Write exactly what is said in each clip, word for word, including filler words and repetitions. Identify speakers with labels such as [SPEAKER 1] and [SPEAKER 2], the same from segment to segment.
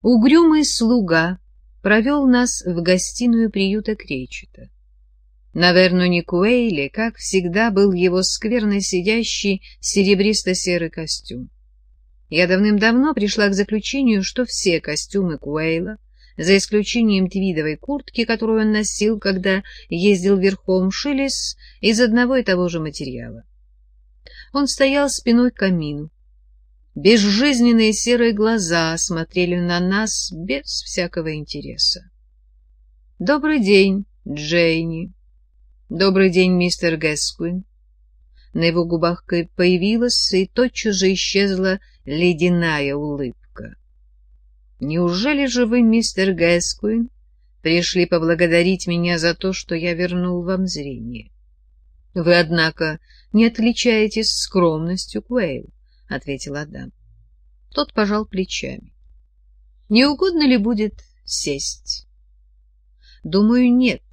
[SPEAKER 1] Угрюмый слуга провел нас в гостиную приюта Кречета. На Верноне Куэйле, как всегда, был его скверно сидящий серебристо-серый костюм. Я давным-давно пришла к заключению, что все костюмы Куэйла, за исключением твидовой куртки, которую он носил, когда ездил верхом, шились из одного и того же материала. Он стоял спиной к камину. Безжизненные серые глаза смотрели на нас без всякого интереса. «Добрый день, Джейни. Добрый день, мистер Гэскуин». На его губах появилась и тотчас же исчезла ледяная улыбка. «Неужели же вы, мистер Гэскуин, пришли поблагодарить меня за то, что я вернул вам зрение? Вы, однако, не отличаетесь скромностью, Куэйл», — ответил Адам. Тот пожал плечами. «Не угодно ли будет сесть?» «Думаю, нет.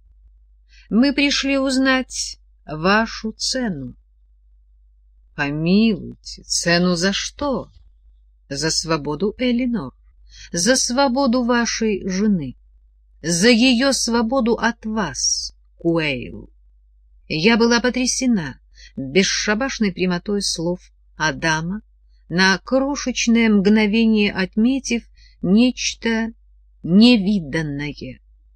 [SPEAKER 1] Мы пришли узнать вашу цену». «Помилуйте, цену за что?» «За свободу Элинор, за свободу вашей жены, за ее свободу от вас, Куэйл». Я была потрясена бесшабашной прямотой слов Адама, на крошечное мгновение отметив нечто невиданное.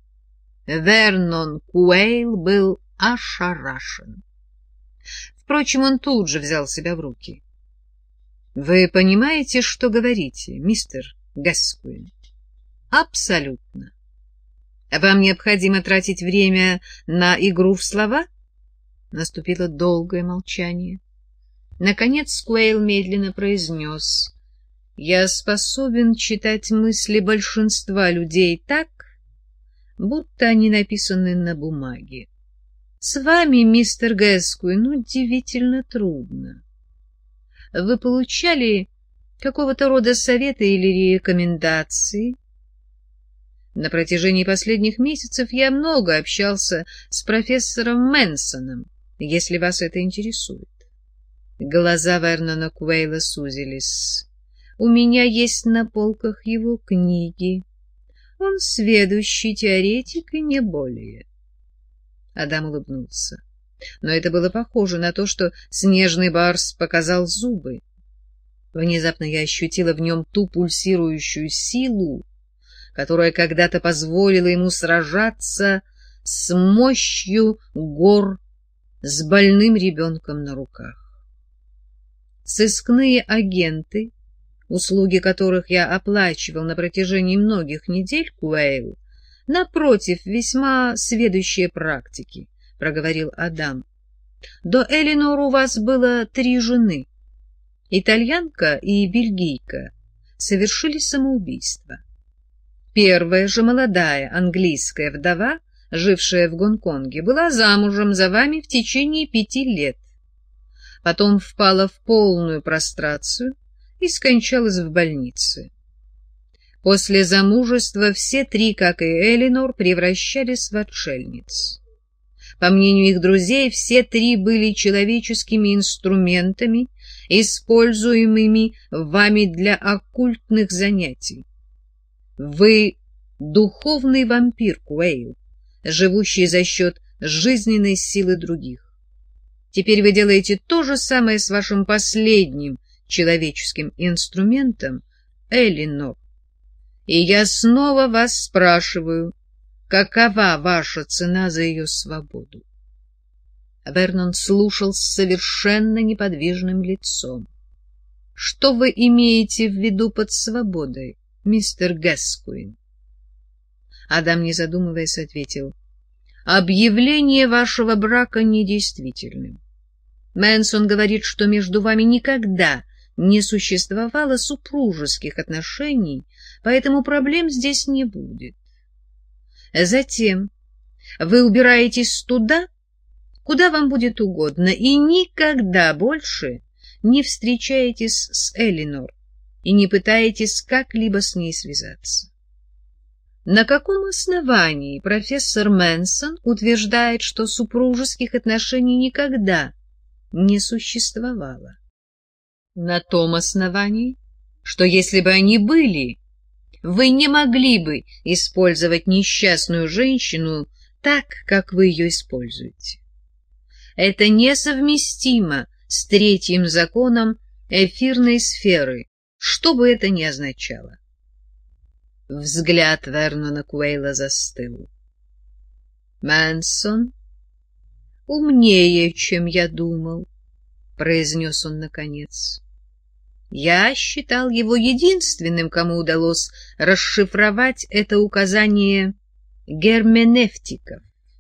[SPEAKER 1] Вернон Куэйл был ошарашен. Впрочем, он тут же взял себя в руки. — Вы понимаете, что говорите, мистер Гэскуин? — Абсолютно. — Вам необходимо тратить время на игру в слова? Наступило долгое молчание. Наконец Куэйл медленно произнес: «Я способен читать мысли большинства людей так, будто они написаны на бумаге. С вами, мистер Гэскуин, удивительно трудно. Вы получали какого-то рода советы или рекомендации? На протяжении последних месяцев я много общался с профессором Мэнсоном, если вас это интересует». Глаза Вернона Куэйла сузились. «У меня есть на полках его книги. Он сведущий теоретик и не более». Адам улыбнулся. Но это было похоже на то, что снежный барс показал зубы. Внезапно я ощутила в нем ту пульсирующую силу, которая когда-то позволила ему сражаться с мощью гор с больным ребенком на руках. Сыскные агенты, услуги которых я оплачивал на протяжении многих недель, Куэйл, напротив, весьма сведущие практики, — проговорил Адам. До Элинор у вас было три жены. Итальянка и бельгийка совершили самоубийство. Первая же молодая английская вдова, жившая в Гонконге, была замужем за вами в течение пяти лет. Потом впала в полную прострацию и скончалась в больнице. После замужества все три, как и Элинор, превращались в отшельниц. По мнению их друзей, все три были человеческими инструментами, используемыми вами для оккультных занятий. Вы духовный вампир, Куэйл, живущий за счет жизненной силы других. Теперь вы делаете то же самое с вашим последним человеческим инструментом, Элинор. И я снова вас спрашиваю, какова ваша цена за ее свободу? Вернон слушал с совершенно неподвижным лицом. Что вы имеете в виду под свободой, мистер Гэскуин? Адам, не задумываясь, ответил: объявление вашего брака недействительным. Мэнсон говорит, что между вами никогда не существовало супружеских отношений, поэтому проблем здесь не будет. Затем вы убираетесь туда, куда вам будет угодно, и никогда больше не встречаетесь с Элинор и не пытаетесь как-либо с ней связаться. На каком основании профессор Мэнсон утверждает, что супружеских отношений никогда не существовало? На том основании, что если бы они были, Вы не могли бы использовать несчастную женщину так, как вы ее используете. Это несовместимо с третьим законом эфирной сферы, что бы это ни означало. Взгляд Вернона Куэйла застыл. «Мэнсон умнее, чем я думал», — произнес он наконец. «Я считал его единственным, кому удалось расшифровать это указание герменевтиков.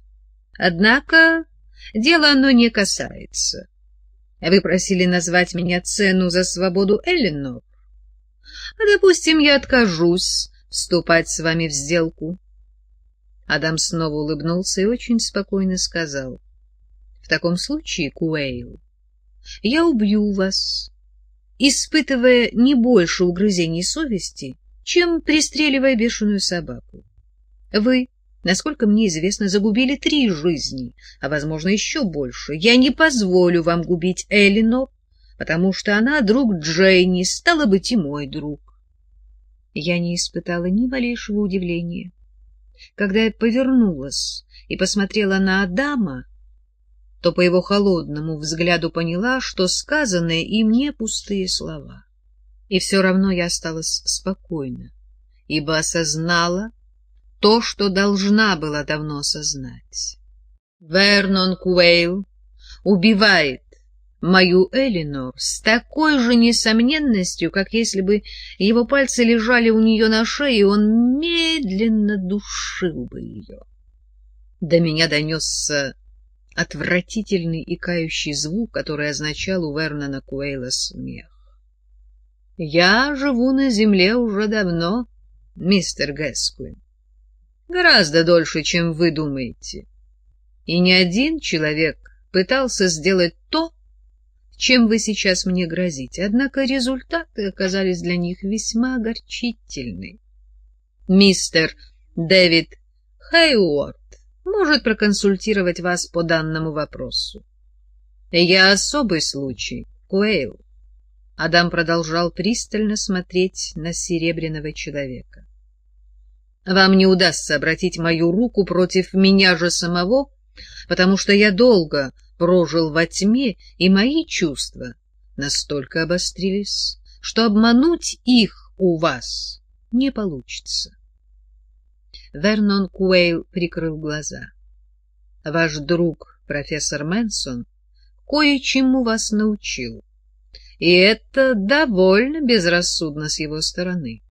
[SPEAKER 1] Однако дело оно не касается. Вы просили назвать меня цену за свободу Эллинор. Допустим, я откажусь вступать с вами в сделку». Адам снова улыбнулся и очень спокойно сказал: «В таком случае, Куэйл, я убью вас, испытывая не больше угрызений совести, чем пристреливая бешеную собаку. Вы, насколько мне известно, загубили три жизни, а, возможно, еще больше. Я не позволю вам губить Эллинор, потому что она друг Джейни, стала быть, и мой друг». Я не испытала ни малейшего удивления. Когда я повернулась и посмотрела на Адама, то по его холодному взгляду поняла, что сказанное им не пустые слова. И все равно я осталась спокойна, ибо осознала то, что должна была давно осознать. Вернон Куэйл убивает мою Эллинор с такой же несомненностью, как если бы его пальцы лежали у нее на шее, и он медленно душил бы ее. До меня донесся отвратительный икающий звук, который означал у Вернона Куэйла смех. «Я живу на земле уже давно, мистер Гэскуин, гораздо дольше, чем вы думаете, и ни один человек пытался сделать то, чем вы сейчас мне грозите, однако результаты оказались для них весьма огорчительны. Мистер Дэвид Хейуорд может проконсультировать вас по данному вопросу. Я особый случай, Куэйл». Адам продолжал пристально смотреть на серебряного человека. «Вам не удастся обратить мою руку против меня же самого, потому что я долго прожил во тьме, и мои чувства настолько обострились, что обмануть их у вас не получится». Вернон Куэйл прикрыл глаза. «Ваш друг, профессор Мэнсон, кое-чему вас научил, и это довольно безрассудно с его стороны.